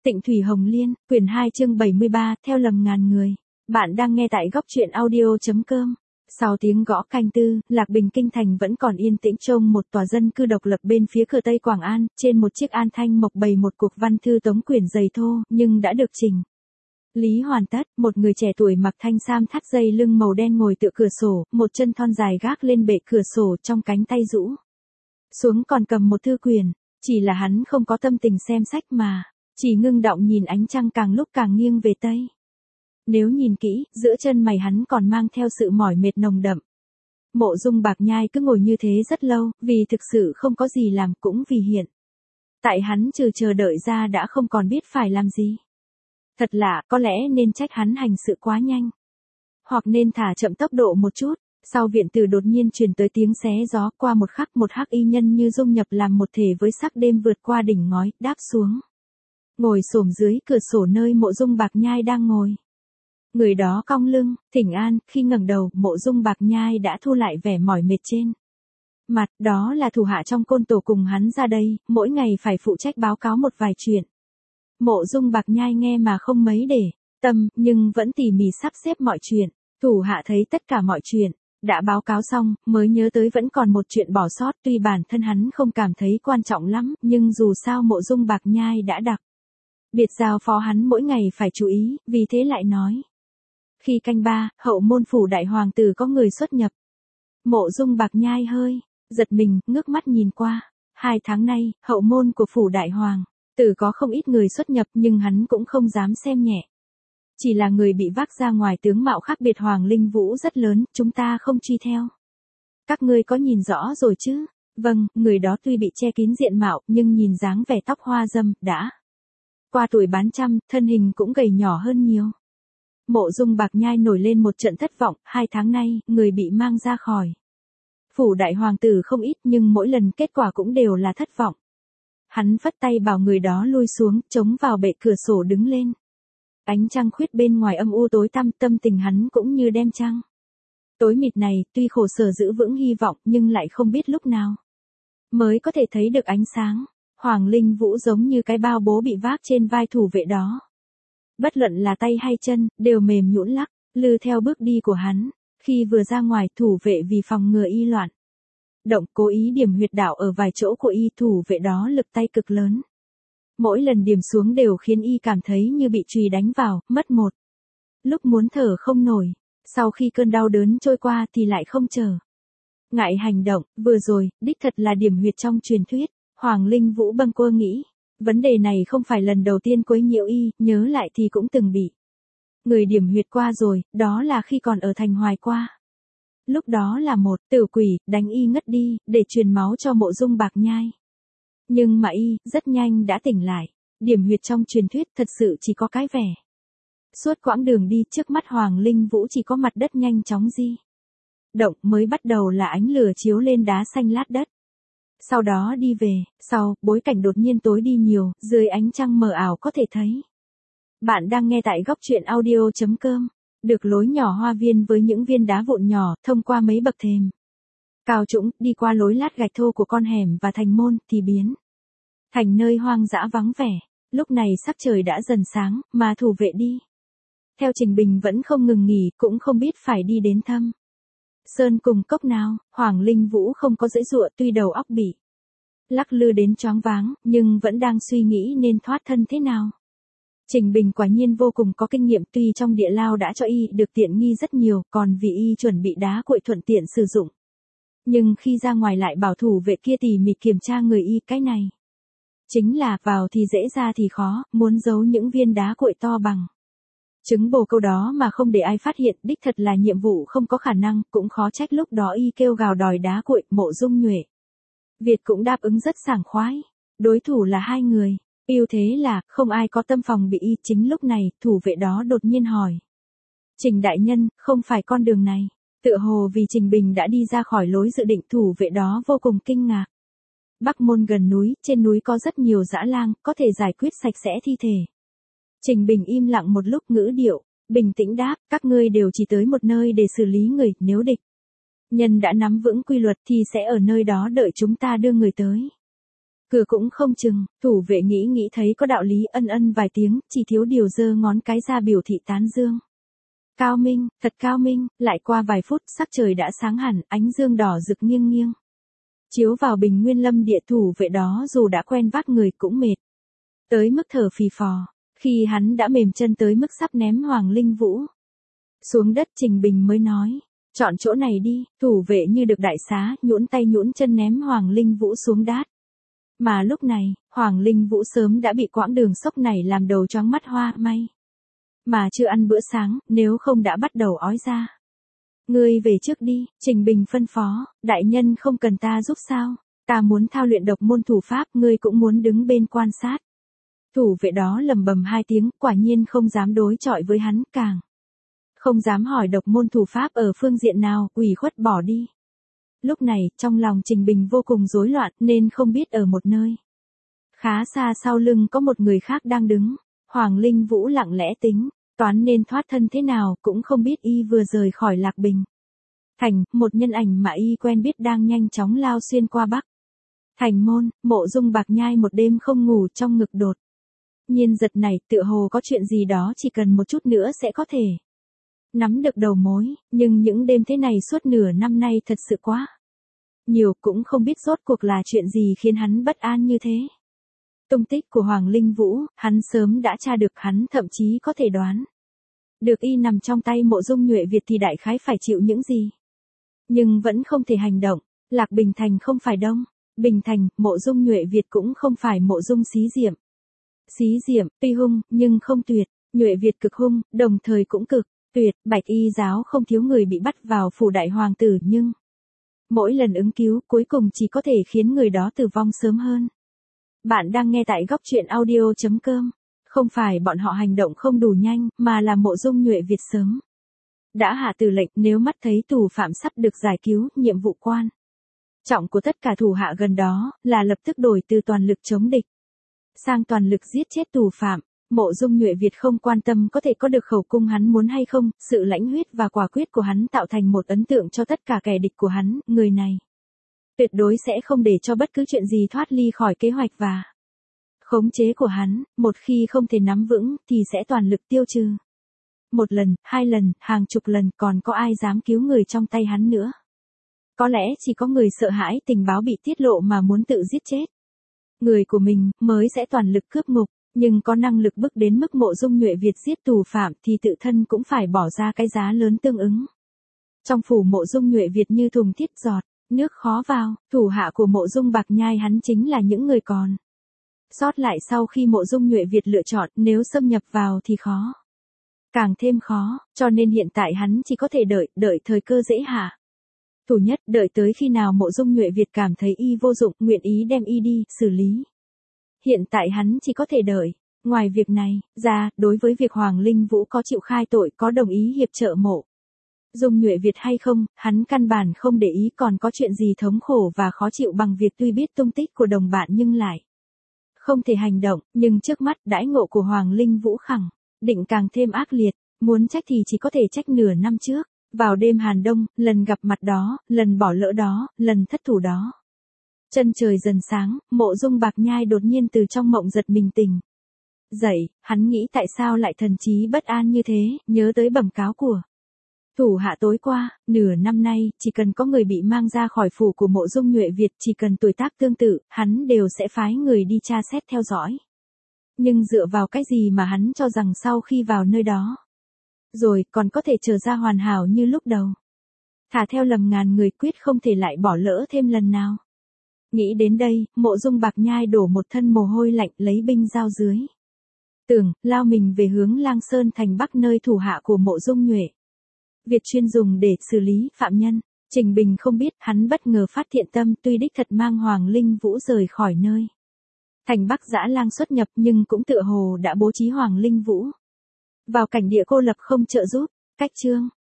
Tịnh Thủy Hồng Liên, quyển 2 chương 73, theo lầm ngàn người. Bạn đang nghe tại góc truyện audio.com. Sau tiếng gõ canh tư, Lạc Bình kinh thành vẫn còn yên tĩnh trông một tòa dân cư độc lập bên phía cửa Tây Quảng An, trên một chiếc an thanh mộc bày một cuộc văn thư tống quyển dày thô, nhưng đã được chỉnh lý hoàn tất. Một người trẻ tuổi mặc thanh sam thắt dây lưng màu đen ngồi tựa cửa sổ, một chân thon dài gác lên bệ cửa sổ, trong cánh tay rũ xuống còn cầm một thư quyển. Chỉ là hắn không có tâm tình xem sách mà chỉ ngưng đọng nhìn ánh trăng càng lúc càng nghiêng về tây. Nếu nhìn kỹ, giữa chân mày hắn còn mang theo sự mỏi mệt nồng đậm. Mộ Dung Bạc Nhai cứ ngồi như thế rất lâu, vì thực sự không có gì làm, cũng vì hiện tại hắn trừ chờ đợi ra đã không còn biết phải làm gì. Thật lạ, có lẽ nên trách hắn hành sự quá nhanh, hoặc nên thả chậm tốc độ một chút. Sau viện tử đột nhiên truyền tới tiếng xé gió, qua một khắc một hắc y nhân như dung nhập làm một thể với sắc đêm vượt qua đỉnh ngói, đáp xuống ngồi xổm dưới cửa sổ nơi Mộ Dung Bạc Nhai đang ngồi. Người đó cong lưng, thỉnh an, khi ngẩng đầu, Mộ Dung Bạc Nhai đã thu lại vẻ mỏi mệt trên mặt. Đó là thủ hạ trong côn tổ cùng hắn ra đây, mỗi ngày phải phụ trách báo cáo một vài chuyện. Mộ Dung Bạc Nhai nghe mà không mấy để tâm, nhưng vẫn tỉ mỉ sắp xếp mọi chuyện. Thủ hạ thấy tất cả mọi chuyện đã báo cáo xong, mới nhớ tới vẫn còn một chuyện bỏ sót. Tuy bản thân hắn không cảm thấy quan trọng lắm, nhưng dù sao Mộ Dung Bạc Nhai đã đặc biệt giao phó hắn mỗi ngày phải chú ý, vì thế lại nói. Khi canh ba, hậu môn phủ đại hoàng tử có người xuất nhập. Mộ Dung Bạc Nhai hơi giật mình, ngước mắt nhìn qua. 2 tháng nay, hậu môn của phủ đại hoàng tử có không ít người xuất nhập, nhưng hắn cũng không dám xem nhẹ. Chỉ là người bị vác ra ngoài tướng mạo khác biệt Hoàng Linh Vũ rất lớn, chúng ta không truy theo. Các ngươi có nhìn rõ rồi chứ? Vâng, người đó tuy bị che kín diện mạo, nhưng nhìn dáng vẻ tóc hoa râm, đã qua tuổi bán trăm, thân hình cũng gầy nhỏ hơn nhiều. Mộ Dung Bạc Nhai nổi lên một trận thất vọng. 2 tháng nay, người bị mang ra khỏi phủ đại hoàng tử không ít, nhưng mỗi lần kết quả cũng đều là thất vọng. Hắn phất tay bảo người đó lui xuống, chống vào bệ cửa sổ đứng lên. Ánh trăng khuyết bên ngoài âm u tối tăm, tâm tình hắn cũng như đêm trăng tối mịt này, tuy khổ sở giữ vững hy vọng, nhưng lại không biết lúc nào mới có thể thấy được ánh sáng. Hoàng Linh Vũ giống như cái bao bố bị vác trên vai thủ vệ đó. Bất luận là tay hay chân, đều mềm nhũn lắc lư theo bước đi của hắn. Khi vừa ra ngoài, thủ vệ vì phòng ngừa y loạn động, cố ý điểm huyệt đạo ở vài chỗ của y. Thủ vệ đó lực tay cực lớn. Mỗi lần điểm xuống đều khiến y cảm thấy như bị chùy đánh vào, mất một lúc muốn thở không nổi. Sau khi cơn đau đớn trôi qua thì lại không chờ ngại hành động. Vừa rồi, đích thật là điểm huyệt trong truyền thuyết. Hoàng Linh Vũ bâng quơ nghĩ. Vấn đề này không phải lần đầu tiên quấy nhiễu y, nhớ lại thì cũng từng bị người điểm huyệt qua rồi, đó là khi còn ở thành Hoài qua. Lúc đó là một tử quỷ đánh y ngất đi, để truyền máu cho Mộ Dung Bạc Nhai. Nhưng mà y, rất nhanh đã tỉnh lại. Điểm huyệt trong truyền thuyết thật sự chỉ có cái vẻ. Suốt quãng đường đi, trước mắt Hoàng Linh Vũ chỉ có mặt đất nhanh chóng di động, mới bắt đầu là ánh lửa chiếu lên đá xanh lát đất. Sau đó đi về, sau, bối cảnh đột nhiên tối đi nhiều, dưới ánh trăng mờ ảo có thể thấy. Bạn đang nghe tại góc truyện audio.com. Được lối nhỏ hoa viên với những viên đá vụn nhỏ, thông qua mấy bậc thềm cao trũng, đi qua lối lát gạch thô của con hẻm và thành môn, thì biến thành nơi hoang dã vắng vẻ. Lúc này sắc trời đã dần sáng, mà thủ vệ đi theo Trình Bình vẫn không ngừng nghỉ, cũng không biết phải đi đến Thâm Sơn cùng cốc nào. Hoàng Linh Vũ không có giãy giụa, tuy đầu óc bị lắc lư đến choáng váng, nhưng vẫn đang suy nghĩ nên thoát thân thế nào. Trình Bình quả nhiên vô cùng có kinh nghiệm, tuy trong địa lao đã cho y được tiện nghi rất nhiều, còn vì y chuẩn bị đá cuội thuận tiện sử dụng. Nhưng khi ra ngoài lại bảo thủ vệ kia tỉ mỉ kiểm tra người y, cái này chính là vào thì dễ ra thì khó, muốn giấu những viên đá cuội to bằng trứng bồ câu đó mà không để ai phát hiện, đích thật là nhiệm vụ không có khả năng, cũng khó trách lúc đó y kêu gào đòi đá cuội. Mộ Dung Nhuệ Việt cũng đáp ứng rất sảng khoái. Đối thủ là 2 người, ưu thế là không ai có tâm phòng bị y. Chính lúc này, thủ vệ đó đột nhiên hỏi. Trình đại nhân, không phải con đường này. Tựa hồ vì Trình Bình đã đi ra khỏi lối dự định, thủ vệ đó vô cùng kinh ngạc. Bắc môn gần núi, trên núi có rất nhiều dã lang, có thể giải quyết sạch sẽ thi thể. Trình Bình im lặng một lúc, ngữ điệu bình tĩnh đáp, các ngươi đều chỉ tới một nơi để xử lý người, nếu địch nhân đã nắm vững quy luật thì sẽ ở nơi đó đợi chúng ta đưa người tới. Cửa cũng không chừng, thủ vệ nghĩ thấy có đạo lý ân ân vài tiếng, chỉ thiếu điều giơ ngón cái ra biểu thị tán dương. Cao minh, thật cao minh, lại qua vài phút sắc trời đã sáng hẳn, ánh dương đỏ rực nghiêng nghiêng. Chiếu vào bình nguyên lâm địa, thủ vệ đó dù đã quen vác người cũng mệt. Tới mức thở phì phò, khi hắn đã mềm chân tới mức sắp ném Hoàng Linh Vũ xuống đất, Trình Bình mới nói, chọn chỗ này đi. Thủ vệ như được đại xá, nhũn tay nhũn chân ném Hoàng Linh Vũ xuống đát. Mà lúc này, Hoàng Linh Vũ sớm đã bị quãng đường sốc này làm đầu choáng mắt hoa may. Mà chưa ăn bữa sáng, nếu không đã bắt đầu ói ra. Ngươi về trước đi, Trình Bình phân phó, đại nhân không cần ta giúp sao, ta muốn thao luyện độc môn thủ pháp, ngươi cũng muốn đứng bên quan sát. Thủ vệ đó lầm bầm hai tiếng, quả nhiên không dám đối chọi với hắn, càng không dám hỏi độc môn thủ pháp ở phương diện nào, ủy khuất bỏ đi. Lúc này, trong lòng Trình Bình vô cùng rối loạn, nên không biết ở một nơi khá xa sau lưng có một người khác đang đứng. Hoàng Linh Vũ lặng lẽ tính toán nên thoát thân thế nào, cũng không biết y vừa rời khỏi Lạc Bình thành, một nhân ảnh mà y quen biết đang nhanh chóng lao xuyên qua Bắc thành môn. Mộ Dung Bạc Nhai một đêm không ngủ, trong ngực đột nhiên giật này, tựa hồ có chuyện gì đó chỉ cần một chút nữa sẽ có thể nắm được đầu mối, nhưng những đêm thế này suốt nửa năm nay thật sự quá nhiều, cũng không biết rốt cuộc là chuyện gì khiến hắn bất an như thế. Tung tích của Hoàng Linh Vũ, hắn sớm đã tra được, hắn thậm chí có thể đoán được y nằm trong tay Mộ Dung Nhuệ Việt thì đại khái phải chịu những gì. Nhưng vẫn không thể hành động. Lạc Bình Thành không phải Đông Bình Thành, Mộ Dung Nhuệ Việt cũng không phải Mộ Dung Xí Diệm. Xí Diệm tuy hung nhưng không tuyệt, Nhuệ Việt cực hung, đồng thời cũng cực tuyệt. Bạch Y giáo không thiếu người bị bắt vào phủ đại hoàng tử, nhưng mỗi lần ứng cứu cuối cùng chỉ có thể khiến người đó tử vong sớm hơn. Bạn đang nghe tại góc truyện audio.com. Không phải bọn họ hành động không đủ nhanh, mà là Mộ Dung Nhuệ Việt sớm đã hạ tử lệnh, nếu mắt thấy tù phạm sắp được giải cứu, nhiệm vụ quan trọng của tất cả thủ hạ gần đó là lập tức đổi từ toàn lực chống địch sang toàn lực giết chết tù phạm. Mộ Dung Nhuệ Việt không quan tâm có thể có được khẩu cung hắn muốn hay không, sự lãnh huyết và quả quyết của hắn tạo thành một ấn tượng cho tất cả kẻ địch của hắn. Người này tuyệt đối sẽ không để cho bất cứ chuyện gì thoát ly khỏi kế hoạch và khống chế của hắn, một khi không thể nắm vững thì sẽ toàn lực tiêu trừ. Một lần, hai lần, hàng chục lần, còn có ai dám cứu người trong tay hắn nữa. Có lẽ chỉ có người sợ hãi tình báo bị tiết lộ mà muốn tự giết chết người của mình mới sẽ toàn lực cướp ngục, nhưng có năng lực bước đến mức Mộ Dung Nhuệ Việt giết tù phạm thì tự thân cũng phải bỏ ra cái giá lớn tương ứng. Trong phủ Mộ Dung Nhuệ Việt như thùng thiết giọt, nước khó vào, thủ hạ của Mộ Dung Bạc Nhai hắn chính là những người còn sót lại sau khi Mộ Dung Nhuệ Việt lựa chọn, nếu xâm nhập vào thì khó, càng thêm khó, cho nên hiện tại hắn chỉ có thể đợi thời cơ dễ hạ thủ nhất, đợi tới khi nào Mộ Dung Nhuệ Việt cảm thấy y vô dụng, nguyện ý đem y đi xử lý. Hiện tại hắn chỉ có thể đợi. Ngoài việc này ra, đối với việc Hoàng Linh Vũ có chịu khai tội, có đồng ý hiệp trợ Mộ Dung Nhuệ Việt hay không, hắn căn bản không để ý. Còn có chuyện gì thống khổ và khó chịu bằng việc tuy biết tung tích của đồng bạn nhưng lại không thể hành động, nhưng trước mắt đãi ngộ của Hoàng Linh Vũ khẳng định càng thêm ác liệt. Muốn trách thì chỉ có thể trách nửa năm trước, vào đêm Hàn Đông, lần gặp mặt đó, lần bỏ lỡ đó, lần thất thủ đó. Chân trời dần sáng, Mộ Dung Bạc Nhai đột nhiên từ trong mộng giật mình tỉnh dậy, hắn nghĩ tại sao lại thần trí bất an như thế, nhớ tới bẩm cáo của thủ hạ tối qua. Nửa năm nay, chỉ cần có người bị mang ra khỏi phủ của Mộ Dung Nhuệ Việt, chỉ cần tuổi tác tương tự, hắn đều sẽ phái người đi tra xét theo dõi. Nhưng dựa vào cái gì mà hắn cho rằng sau khi vào nơi đó rồi còn có thể trở ra hoàn hảo như lúc đầu. Thả theo lầm ngàn người, quyết không thể lại bỏ lỡ thêm lần nào. Nghĩ đến đây, Mộ Dung Bạc Nhai đổ một thân mồ hôi lạnh, lấy binh giao dưới tường, lao mình về hướng Lang Sơn thành Bắc, nơi thủ hạ của Mộ Dung Nhuệ Việt chuyên dùng để xử lý phạm nhân. Trình Bình không biết, hắn bất ngờ phát thiện tâm, tuy đích thật mang Hoàng Linh Vũ rời khỏi nơi thành Bắc Dã Lang xuất nhập, nhưng cũng tựa hồ đã bố trí Hoàng Linh Vũ vào cảnh địa cô lập không trợ giúp. Cách chương